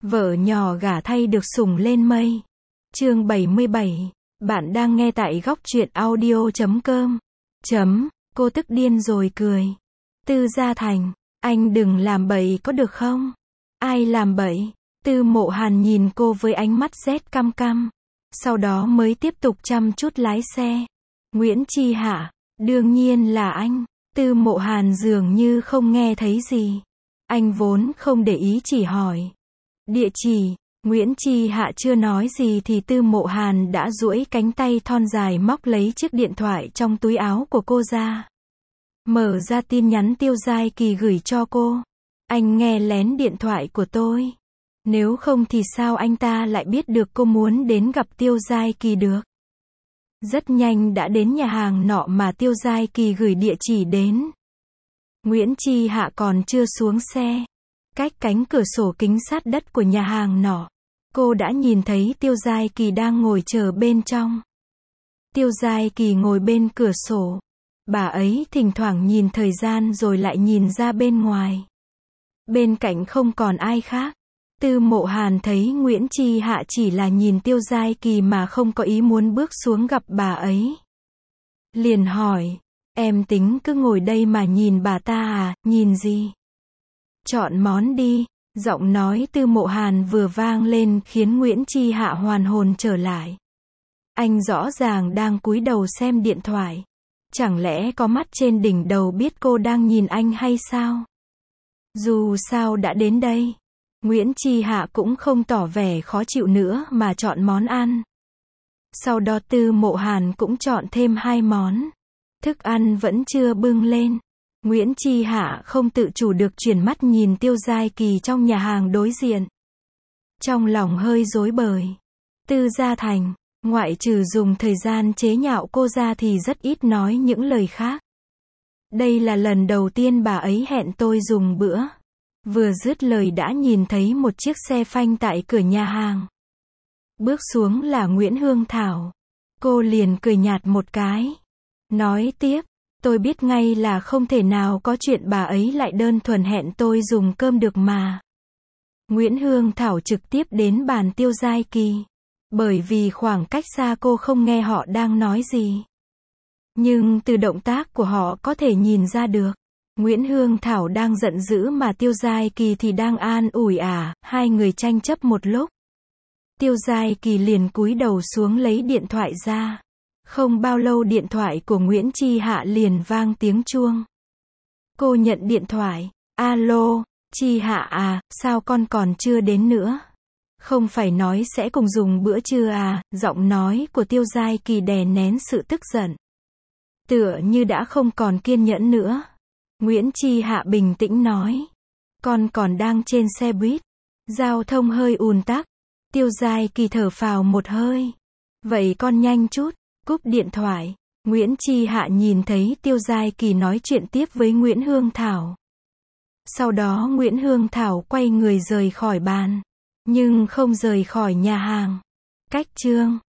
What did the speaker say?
Vợ nhỏ gả thay được sủng lên mây. Chương 77. Bạn đang nghe tại góc truyện audio.com. Cô tức điên rồi cười. Tư Gia Thành, anh đừng làm bậy có được không? Ai làm bậy? Tư Mộ Hàn nhìn cô với ánh mắt rét căm căm. Sau đó mới tiếp tục chăm chút lái xe. Nguyễn Chi Hạ, đương nhiên là anh. Tư Mộ Hàn dường như không nghe thấy gì. Anh vốn không để ý chỉ hỏi. Địa chỉ. Nguyễn Chi Hạ chưa nói gì thì Tư Mộ Hàn đã duỗi cánh tay thon dài móc lấy chiếc điện thoại trong túi áo của cô ra. Mở ra tin nhắn Tiêu Giai Kỳ gửi cho cô. Anh nghe lén điện thoại của tôi. Nếu không thì sao anh ta lại biết được cô muốn đến gặp Tiêu Giai Kỳ được? Rất nhanh đã đến nhà hàng nọ mà Tiêu Giai Kỳ gửi địa chỉ đến. Nguyễn Chi Hạ còn chưa xuống xe. Cách cánh cửa sổ kính sát đất của nhà hàng nọ, cô đã nhìn thấy Tiêu Giai Kỳ đang ngồi chờ bên trong. Tiêu Giai Kỳ ngồi bên cửa sổ. Bà ấy thỉnh thoảng nhìn thời gian rồi lại nhìn ra bên ngoài. Bên cạnh không còn ai khác. Tư Mộ Hàn thấy Nguyễn Chi Hạ chỉ là nhìn Tiêu Giai Kỳ mà không có ý muốn bước xuống gặp bà ấy. Liền hỏi, em tính cứ ngồi đây mà nhìn bà ta à, nhìn gì? Chọn món đi. Giọng nói Tư Mộ Hàn vừa vang lên khiến Nguyễn Chi Hạ hoàn hồn trở lại. Anh rõ ràng đang cúi đầu xem điện thoại. Chẳng lẽ có mắt trên đỉnh đầu biết cô đang nhìn anh hay sao? Dù sao đã đến đây, Nguyễn Chi Hạ cũng không tỏ vẻ khó chịu nữa mà chọn món ăn. Sau đó Tư Mộ Hàn cũng chọn thêm 2 món. Thức ăn vẫn chưa bưng lên. Nguyễn Chi Hạ không tự chủ được chuyển mắt nhìn Tiêu Giai Kỳ trong nhà hàng đối diện. Trong lòng hơi rối bời. Tư Gia Thành, ngoại trừ dùng thời gian chế nhạo cô ra thì rất ít nói những lời khác. Đây là lần đầu tiên bà ấy hẹn tôi dùng bữa. Vừa dứt lời đã nhìn thấy một chiếc xe phanh tại cửa nhà hàng. Bước xuống là Nguyễn Hương Thảo. Cô liền cười nhạt một cái. Nói tiếp, tôi biết ngay là không thể nào có chuyện bà ấy lại đơn thuần hẹn tôi dùng cơm được mà. Nguyễn Hương Thảo trực tiếp đến bàn Tiêu Giai Kỳ. Bởi vì khoảng cách xa cô không nghe họ đang nói gì. Nhưng từ động tác của họ có thể nhìn ra được. Nguyễn Hương Thảo đang giận dữ mà Tiêu Giai Kỳ thì đang an ủi hai người tranh chấp một lúc. Tiêu Giai Kỳ liền cúi đầu xuống lấy điện thoại ra. Không bao lâu điện thoại của Nguyễn Chi Hạ liền vang tiếng chuông. Cô nhận điện thoại. Alo, Chi Hạ à, sao con còn chưa đến nữa? Không phải nói sẽ cùng dùng bữa trưa à? Giọng nói của Tiêu Giai Kỳ đè nén sự tức giận. Tựa như đã không còn kiên nhẫn nữa. Nguyễn Chi Hạ bình tĩnh nói. Con còn đang trên xe buýt. Giao thông hơi ùn tắc. Tiêu Giai Kỳ thở phào một hơi. Vậy con nhanh chút. Cúp điện thoại. Nguyễn Chi Hạ nhìn thấy Tiêu Giai Kỳ nói chuyện tiếp với Nguyễn Hương Thảo. Sau đó Nguyễn Hương Thảo quay người rời khỏi bàn. Nhưng không rời khỏi nhà hàng. Cách chương